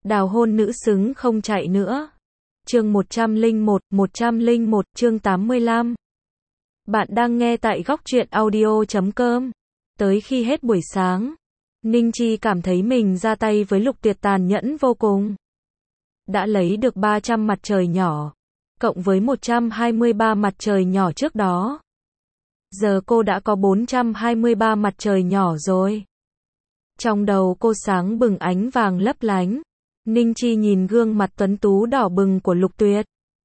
Đào hôn nữ xứng không chạy nữa. Chương 101, chương 85. Bạn đang nghe tại góc truyện audio.com. Tới khi hết buổi sáng, Ninh Chi cảm thấy mình ra tay với Lục Tuyệt tàn nhẫn vô cùng. Đã lấy được 300 mặt trời nhỏ, cộng với 123 mặt trời nhỏ trước đó. Giờ cô đã có 423 mặt trời nhỏ rồi. Trong đầu cô sáng bừng ánh vàng lấp lánh. Ninh Chi nhìn gương mặt tuấn tú đỏ bừng của Lục Tuyệt.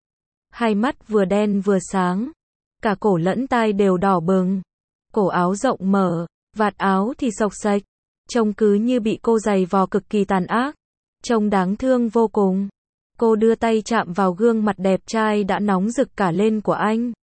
Hai mắt vừa đen vừa sáng. Cả cổ lẫn tai đều đỏ bừng. Cổ áo rộng mở, vạt áo thì xộc xệch. Trông cứ như bị cô giày vò cực kỳ tàn ác. Trông đáng thương vô cùng. Cô đưa tay chạm vào gương mặt đẹp trai đã nóng rực cả lên của anh.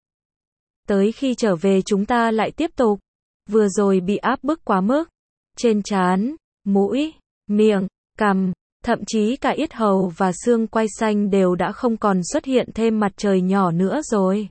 Tới khi trở về chúng ta lại tiếp tục. Vừa rồi bị áp bức quá mức. Trên trán, mũi, miệng, cằm, thậm chí cả yết hầu và xương quai xanh đều đã không còn xuất hiện thêm mặt trời nhỏ nữa rồi.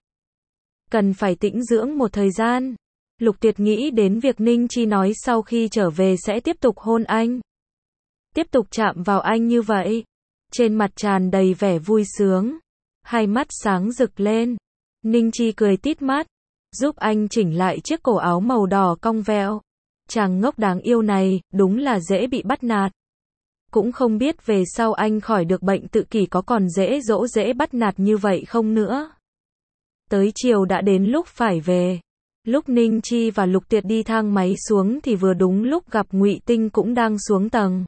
Cần phải tĩnh dưỡng một thời gian. Lục Tuyệt nghĩ đến việc Ninh Chi nói sau khi trở về sẽ tiếp tục hôn anh. Tiếp tục chạm vào anh như vậy. Trên mặt tràn đầy vẻ vui sướng. Hai mắt sáng rực lên. Ninh Chi cười tít mắt. Giúp anh chỉnh lại chiếc cổ áo màu đỏ cong vẹo. Chàng ngốc đáng yêu này, đúng là dễ bị bắt nạt. Cũng không biết về sau anh khỏi được bệnh tự kỷ có còn dễ dỗ dễ bắt nạt như vậy không nữa. Tới chiều đã đến lúc phải về. Lúc Ninh Chi và Lục Tuyệt đi thang máy xuống thì vừa đúng lúc gặp Ngụy Tinh cũng đang xuống tầng.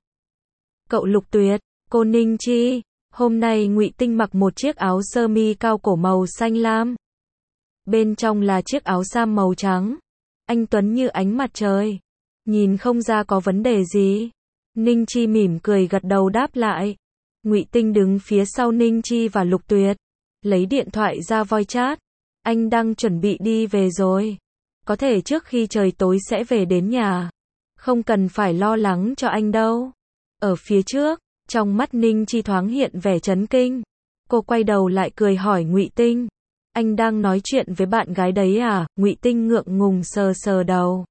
Cậu Lục Tuyệt, cô Ninh Chi, hôm nay Ngụy Tinh mặc một chiếc áo sơ mi cao cổ màu xanh lam. Bên trong là chiếc áo sam màu trắng. Anh tuấn như ánh mặt trời. Nhìn không ra có vấn đề gì. Ninh Chi mỉm cười gật đầu đáp lại. Ngụy Tinh đứng phía sau Ninh Chi và Lục Tuyệt. Lấy điện thoại ra voice chat. Anh đang chuẩn bị đi về rồi. Có thể trước khi trời tối sẽ về đến nhà. Không cần phải lo lắng cho anh đâu. Ở phía trước, trong mắt Ninh Chi thoáng hiện vẻ chấn kinh. Cô quay đầu lại cười hỏi Ngụy Tinh. Anh đang nói chuyện với bạn gái đấy à? Ngụy Tinh ngượng ngùng sờ sờ đầu.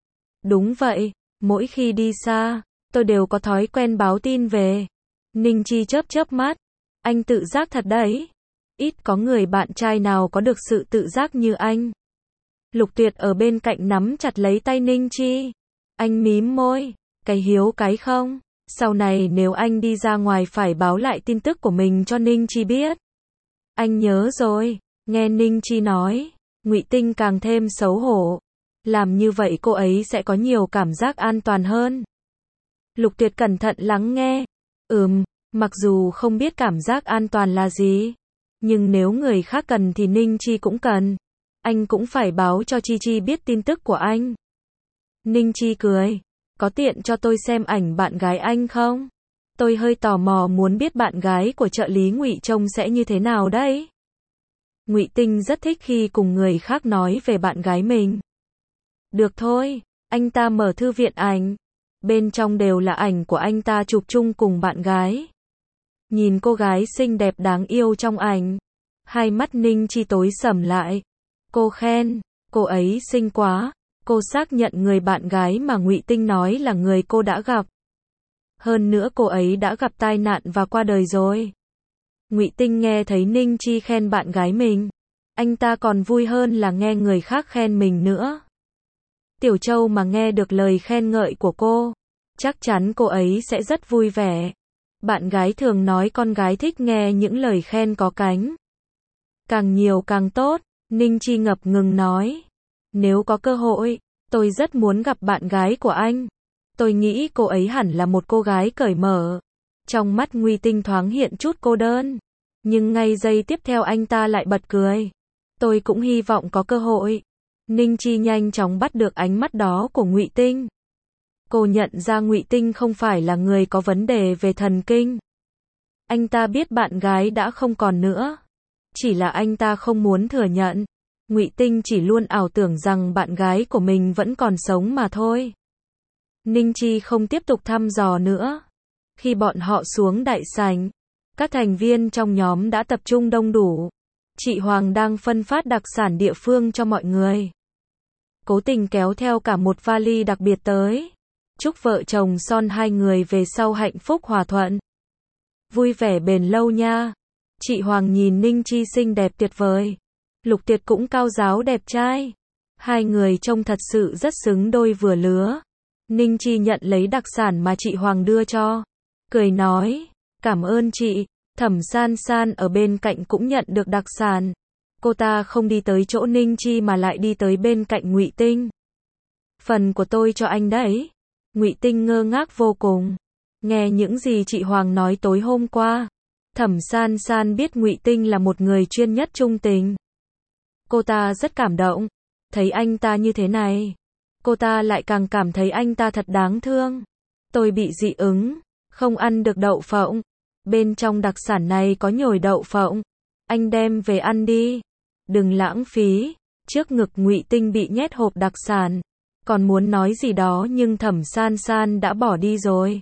Đúng vậy, mỗi khi đi xa, tôi đều có thói quen báo tin về. Ninh Chi chớp chớp mắt. Anh tự giác thật đấy. Ít có người bạn trai nào có được sự tự giác như anh. Lục Tuyệt ở bên cạnh nắm chặt lấy tay Ninh Chi. Anh mím môi. Cái hiếu cái không. Sau này nếu anh đi ra ngoài phải báo lại tin tức của mình cho Ninh Chi biết. Anh nhớ rồi. Nghe Ninh Chi nói, Ngụy Tinh càng thêm xấu hổ. Làm như vậy cô ấy sẽ có nhiều cảm giác an toàn hơn. Lục Tuyệt cẩn thận lắng nghe. Mặc dù không biết cảm giác an toàn là gì, nhưng nếu người khác cần thì Ninh Chi cũng cần. Anh cũng phải báo cho Chi Chi biết tin tức của anh. Ninh Chi cười. Có tiện cho tôi xem ảnh bạn gái anh không? Tôi hơi tò mò muốn biết bạn gái của trợ lý Ngụy trông sẽ như thế nào đấy. Ngụy Tinh rất thích khi cùng người khác nói về bạn gái mình. Được thôi, anh ta mở thư viện ảnh. Bên trong đều là ảnh của anh ta chụp chung cùng bạn gái. Nhìn cô gái xinh đẹp đáng yêu trong ảnh. Hai mắt Ninh Chi tối sầm lại. Cô khen, cô ấy xinh quá. Cô xác nhận người bạn gái mà Ngụy Tinh nói là người cô đã gặp. Hơn nữa cô ấy đã gặp tai nạn và qua đời rồi. Ngụy Tinh nghe thấy Ninh Chi khen bạn gái mình. Anh ta còn vui hơn là nghe người khác khen mình nữa. Tiểu Châu mà nghe được lời khen ngợi của cô, chắc chắn cô ấy sẽ rất vui vẻ. Bạn gái thường nói con gái thích nghe những lời khen có cánh. Càng nhiều càng tốt, Ninh Chi ngập ngừng nói. Nếu có cơ hội, tôi rất muốn gặp bạn gái của anh. Tôi nghĩ cô ấy hẳn là một cô gái cởi mở. Trong mắt Ngụy Tinh thoáng hiện chút cô đơn. Nhưng ngay giây tiếp theo anh ta lại bật cười. Tôi cũng hy vọng có cơ hội. Ninh Chi nhanh chóng bắt được ánh mắt đó của Ngụy Tinh. Cô nhận ra Ngụy Tinh không phải là người có vấn đề về thần kinh. Anh ta biết bạn gái đã không còn nữa. Chỉ là anh ta không muốn thừa nhận. Ngụy Tinh chỉ luôn ảo tưởng rằng bạn gái của mình vẫn còn sống mà thôi. Ninh Chi không tiếp tục thăm dò nữa. Khi bọn họ xuống đại sảnh, các thành viên trong nhóm đã tập trung đông đủ. Chị Hoàng đang phân phát đặc sản địa phương cho mọi người. Cố Tình kéo theo cả một vali đặc biệt tới. Chúc vợ chồng son hai người về sau hạnh phúc hòa thuận. Vui vẻ bền lâu nha. Chị Hoàng nhìn Ninh Chi xinh đẹp tuyệt vời. Lục Tuyệt cũng cao ráo đẹp trai. Hai người trông thật sự rất xứng đôi vừa lứa. Ninh Chi nhận lấy đặc sản mà chị Hoàng đưa cho. Cười nói, cảm ơn chị. Thẩm San San ở bên cạnh cũng nhận được đặc sản. Cô ta không đi tới chỗ Ninh Chi mà lại đi tới bên cạnh Ngụy Tinh. Phần của tôi cho anh đấy. Ngụy Tinh ngơ ngác vô cùng. Nghe những gì chị Hoàng nói tối hôm qua. Thẩm San San biết Ngụy Tinh là một người chuyên nhất trung tình. Cô ta rất cảm động. Thấy anh ta như thế này, cô ta lại càng cảm thấy anh ta thật đáng thương. Tôi bị dị ứng, không ăn được đậu phộng. Bên trong đặc sản này có nhồi đậu phộng. Anh đem về ăn đi. Đừng lãng phí. Trước ngực Ngụy Tinh bị nhét hộp đặc sản. Còn muốn nói gì đó nhưng Thẩm San San đã bỏ đi rồi.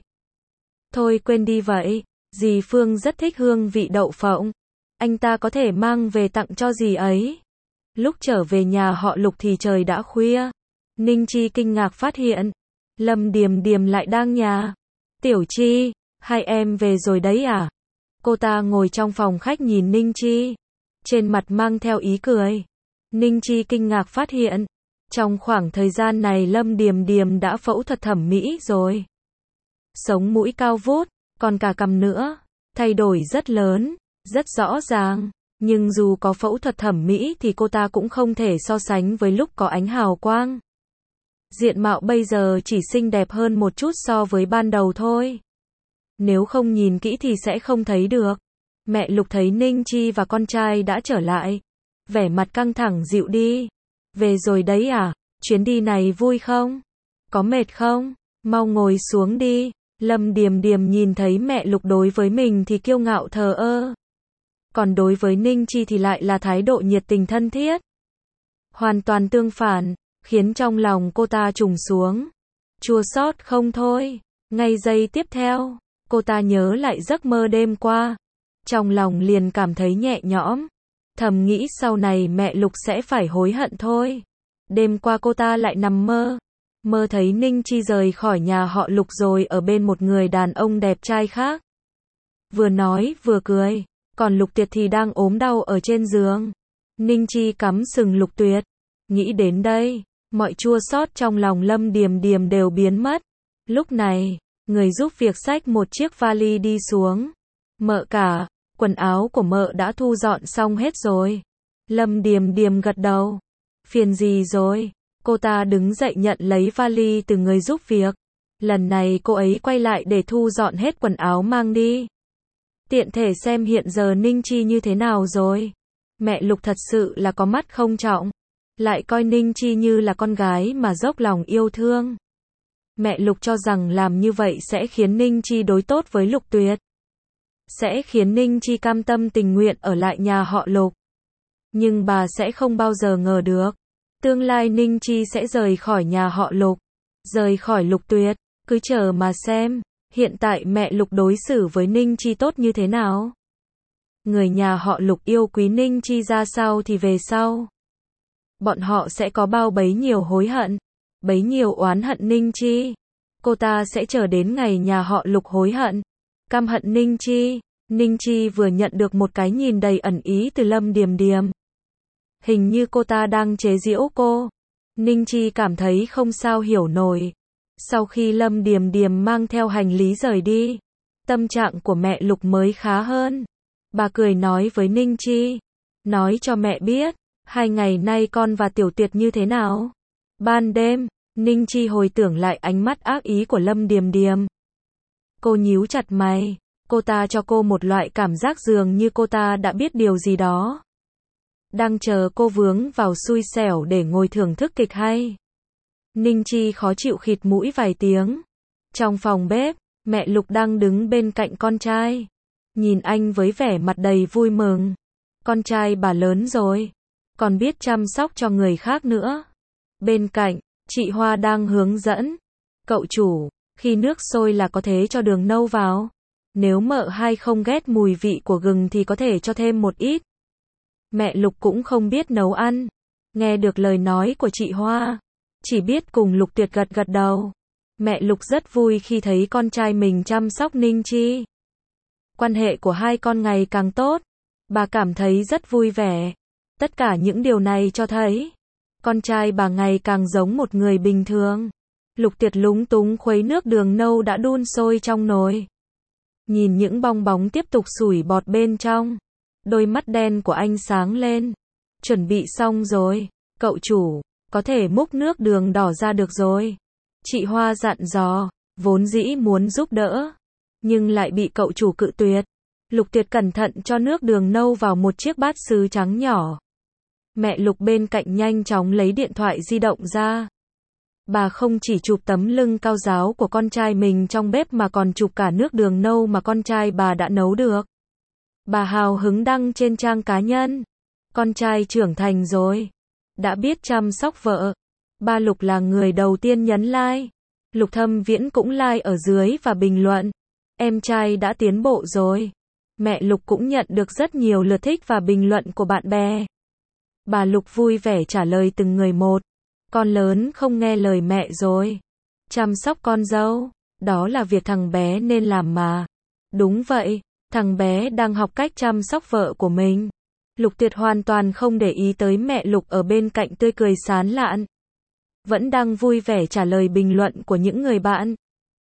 Thôi quên đi vậy. Dì Phương rất thích hương vị đậu phộng. Anh ta có thể mang về tặng cho dì ấy. Lúc trở về nhà họ Lục thì trời đã khuya. Ninh Chi kinh ngạc phát hiện Lâm Điềm Điềm lại đang nhà. Tiểu Chi, hai em về rồi đấy à? Cô ta ngồi trong phòng khách nhìn Ninh Chi, trên mặt mang theo ý cười. Ninh Chi kinh ngạc phát hiện trong khoảng thời gian này Lâm Điềm Điềm đã phẫu thuật thẩm mỹ rồi. Sống mũi cao vút, còn cả cằm nữa. Thay đổi rất lớn, rất rõ ràng. Nhưng dù có phẫu thuật thẩm mỹ thì cô ta cũng không thể so sánh với lúc có ánh hào quang. Diện mạo bây giờ chỉ xinh đẹp hơn một chút so với ban đầu thôi. Nếu không nhìn kỹ thì sẽ không thấy được. Mẹ Lục thấy Ninh Chi và con trai đã trở lại. Vẻ mặt căng thẳng dịu đi. Về rồi đấy à? Chuyến đi này vui không? Có mệt không? Mau ngồi xuống đi. Lâm Điềm Điềm nhìn thấy mẹ Lục đối với mình thì kiêu ngạo thờ ơ. Còn đối với Ninh Chi thì lại là thái độ nhiệt tình thân thiết. Hoàn toàn tương phản, khiến trong lòng cô ta trùng xuống. Chua xót không thôi. Ngay giây tiếp theo, cô ta nhớ lại giấc mơ đêm qua. Trong lòng liền cảm thấy nhẹ nhõm. Thầm nghĩ sau này mẹ Lục sẽ phải hối hận thôi. Đêm qua cô ta lại nằm mơ. Mơ thấy Ninh Chi rời khỏi nhà họ Lục rồi ở bên một người đàn ông đẹp trai khác. Vừa nói vừa cười. Còn Lục Tuyệt thì đang ốm đau ở trên giường. Ninh Chi cắm sừng Lục Tuyệt. Nghĩ đến đây, mọi chua xót trong lòng Lâm Điềm Điềm đều biến mất. Lúc này, người giúp việc xách một chiếc vali đi xuống. Mợ cả, quần áo của mợ đã thu dọn xong hết rồi. Lâm Điềm Điềm gật đầu. Phiền gì rồi? Cô ta đứng dậy nhận lấy vali từ người giúp việc. Lần này cô ấy quay lại để thu dọn hết quần áo mang đi. Tiện thể xem hiện giờ Ninh Chi như thế nào rồi. Mẹ Lục thật sự là có mắt không trọng. Lại coi Ninh Chi như là con gái mà dốc lòng yêu thương. Mẹ Lục cho rằng làm như vậy sẽ khiến Ninh Chi đối tốt với Lục Tuyệt. Sẽ khiến Ninh Chi cam tâm tình nguyện ở lại nhà họ Lục. Nhưng bà sẽ không bao giờ ngờ được. Tương lai Ninh Chi sẽ rời khỏi nhà họ Lục. Rời khỏi Lục Tuyệt. Cứ chờ mà xem. Hiện tại mẹ Lục đối xử với Ninh Chi tốt như thế nào? Người nhà họ Lục yêu quý Ninh Chi ra sao thì về sau. Bọn họ sẽ có bao bấy nhiêu hối hận, bấy nhiêu oán hận Ninh Chi. Cô ta sẽ chờ đến ngày nhà họ Lục hối hận, căm hận Ninh Chi. Ninh Chi vừa nhận được một cái nhìn đầy ẩn ý từ Lâm Điềm Điềm. Hình như cô ta đang chế giễu cô. Ninh Chi cảm thấy không sao hiểu nổi. Sau khi Lâm Điềm Điềm mang theo hành lý rời đi, tâm trạng của mẹ Lục mới khá hơn. Bà cười nói với Ninh Chi, nói cho mẹ biết, 2 ngày nay con và Tiểu Tuyệt như thế nào. Ban đêm, Ninh Chi hồi tưởng lại ánh mắt ác ý của Lâm Điềm Điềm. Cô nhíu chặt mày, cô ta cho cô một loại cảm giác dường như cô ta đã biết điều gì đó. Đang chờ cô vướng vào xui xẻo để ngồi thưởng thức kịch hay. Ninh Chi khó chịu khịt mũi vài tiếng. Trong phòng bếp, mẹ Lục đang đứng bên cạnh con trai. Nhìn anh với vẻ mặt đầy vui mừng. Con trai bà lớn rồi, còn biết chăm sóc cho người khác nữa. Bên cạnh, chị Hoa đang hướng dẫn. Cậu chủ, khi nước sôi là có thể cho đường nâu vào. Nếu mợ hai không ghét mùi vị của gừng thì có thể cho thêm một ít. Mẹ Lục cũng không biết nấu ăn. Nghe được lời nói của chị Hoa, chỉ biết cùng Lục Tuyệt gật gật đầu. Mẹ Lục rất vui khi thấy con trai mình chăm sóc Ninh Chi. Quan hệ của hai con ngày càng tốt. Bà cảm thấy rất vui vẻ. Tất cả những điều này cho thấy, con trai bà ngày càng giống một người bình thường. Lục Tuyệt lúng túng khuấy nước đường nâu đã đun sôi trong nồi. Nhìn những bong bóng tiếp tục sủi bọt bên trong. Đôi mắt đen của anh sáng lên. Chuẩn bị xong rồi, cậu chủ, có thể múc nước đường đỏ ra được rồi. Chị Hoa dặn dò, vốn dĩ muốn giúp đỡ, nhưng lại bị cậu chủ cự tuyệt. Lục Tuyệt cẩn thận cho nước đường nâu vào một chiếc bát sứ trắng nhỏ. Mẹ Lục bên cạnh nhanh chóng lấy điện thoại di động ra. Bà không chỉ chụp tấm lưng cao ráo của con trai mình trong bếp mà còn chụp cả nước đường nâu mà con trai bà đã nấu được. Bà hào hứng đăng trên trang cá nhân. Con trai trưởng thành rồi, đã biết chăm sóc vợ. Ba Lục là người đầu tiên nhấn like. Lục Thâm Viễn cũng like ở dưới và bình luận. Em trai đã tiến bộ rồi. Mẹ Lục cũng nhận được rất nhiều lượt thích và bình luận của bạn bè. Bà Lục vui vẻ trả lời từng người một. Con lớn không nghe lời mẹ rồi. Chăm sóc con dâu, đó là việc thằng bé nên làm mà. Đúng vậy, thằng bé đang học cách chăm sóc vợ của mình. Lục Tuyệt hoàn toàn không để ý tới mẹ Lục ở bên cạnh tươi cười sán lạn. Vẫn đang vui vẻ trả lời bình luận của những người bạn.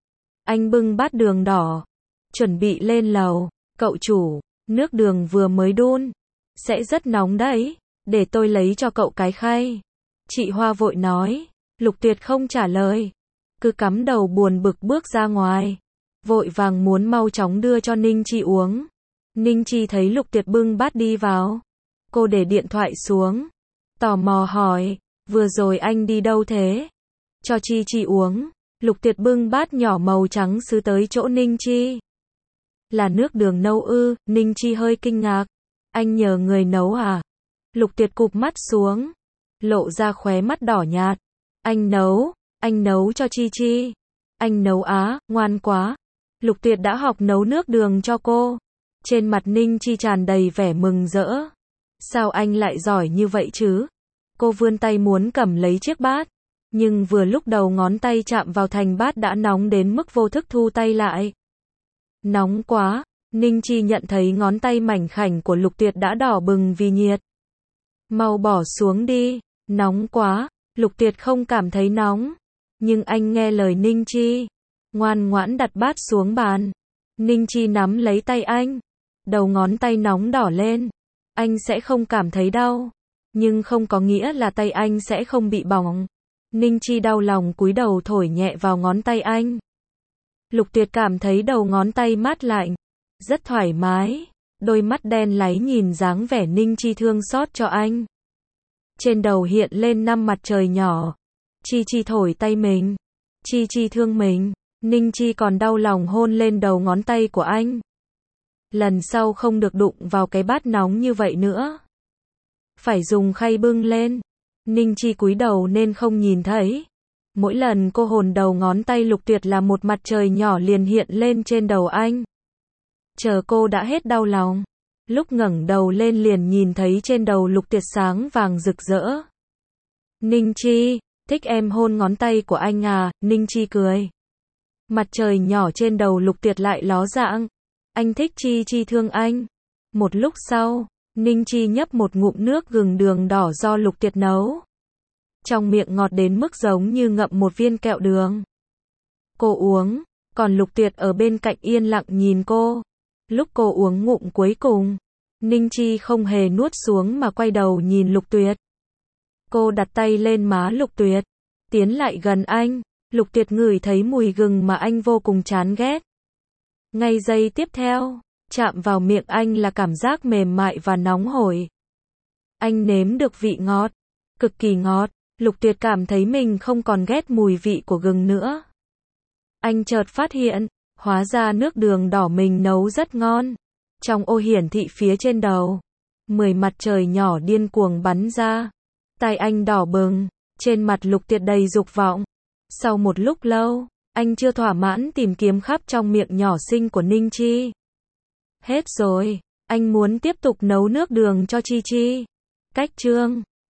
Anh bưng bát đường đỏ, chuẩn bị lên lầu. Cậu chủ, nước đường vừa mới đun, sẽ rất nóng đấy, để tôi lấy cho cậu cái khay. Chị Hoa vội nói. Lục Tuyệt không trả lời, cứ cắm đầu buồn bực bước ra ngoài, vội vàng muốn mau chóng đưa cho Ninh Chi uống. Ninh Chi thấy Lục Tuyệt bưng bát đi vào, cô để điện thoại xuống, tò mò hỏi, vừa rồi anh đi đâu thế? Cho Chi Chi uống. Lục Tuyệt bưng bát nhỏ màu trắng sứ tới chỗ Ninh Chi. Là nước đường nâu ư? Ninh Chi hơi kinh ngạc. Anh nhờ người nấu à? Lục Tuyệt cụp mắt xuống, lộ ra khóe mắt đỏ nhạt. Anh nấu cho Chi Chi. Anh nấu á, ngoan quá. Lục Tuyệt đã học nấu nước đường cho cô. Trên mặt Ninh Chi tràn đầy vẻ mừng rỡ. Sao anh lại giỏi như vậy chứ? Cô vươn tay muốn cầm lấy chiếc bát, nhưng vừa lúc đầu ngón tay chạm vào thành bát đã nóng đến mức vô thức thu tay lại. Nóng quá, Ninh Chi nhận thấy ngón tay mảnh khảnh của Lục Tuyệt đã đỏ bừng vì nhiệt. Mau bỏ xuống đi, nóng quá. Lục Tuyệt không cảm thấy nóng, nhưng anh nghe lời Ninh Chi, ngoan ngoãn đặt bát xuống bàn. Ninh Chi nắm lấy tay anh, đầu ngón tay nóng đỏ lên. Anh sẽ không cảm thấy đau, nhưng không có nghĩa là tay anh sẽ không bị bỏng. Ninh Chi đau lòng cúi đầu thổi nhẹ vào ngón tay anh. Lục Tuyệt cảm thấy đầu ngón tay mát lạnh, rất thoải mái. Đôi mắt đen láy nhìn dáng vẻ Ninh Chi thương xót cho anh. Trên đầu hiện lên 5 mặt trời nhỏ. Chi Chi thổi tay mình. Chi Chi thương mình. Ninh Chi còn đau lòng hôn lên đầu ngón tay của anh. Lần sau không được đụng vào cái bát nóng như vậy nữa. Phải dùng khay bưng lên. Ninh Chi cúi đầu nên không nhìn thấy. Mỗi lần cô hôn đầu ngón tay Lục Tuyệt là một mặt trời nhỏ liền hiện lên trên đầu anh. Chờ cô đã hết đau lòng, lúc ngẩng đầu lên liền nhìn thấy trên đầu Lục Tuyệt sáng vàng rực rỡ. Ninh Chi, thích em hôn ngón tay của anh à? Ninh Chi cười. Mặt trời nhỏ trên đầu Lục Tuyệt lại ló dạng. Anh thích Chi Chi thương anh. Một lúc sau, Ninh Chi nhấp một ngụm nước gừng đường đỏ do Lục Tuyệt nấu. Trong miệng ngọt đến mức giống như ngậm một viên kẹo đường. Cô uống, còn Lục Tuyệt ở bên cạnh yên lặng nhìn cô. Lúc cô uống ngụm cuối cùng, Ninh Chi không hề nuốt xuống mà quay đầu nhìn Lục Tuyệt. Cô đặt tay lên má Lục Tuyệt, tiến lại gần anh. Lục Tuyệt ngửi thấy mùi gừng mà anh vô cùng chán ghét. Ngay giây tiếp theo, chạm vào miệng anh là cảm giác mềm mại và nóng hổi. Anh nếm được vị ngọt, cực kỳ ngọt. Lục Tuyệt cảm thấy mình không còn ghét mùi vị của gừng nữa. Anh chợt phát hiện, hóa ra nước đường đỏ mình nấu rất ngon. Trong ô hiển thị phía trên đầu, 10 mặt trời nhỏ điên cuồng bắn ra. Tai anh đỏ bừng, trên mặt Lục Tuyệt đầy dục vọng. Sau một lúc lâu, anh chưa thỏa mãn tìm kiếm khắp trong miệng nhỏ xinh của Ninh Chi. Hết rồi, anh muốn tiếp tục nấu nước đường cho Chi Chi. Cách chương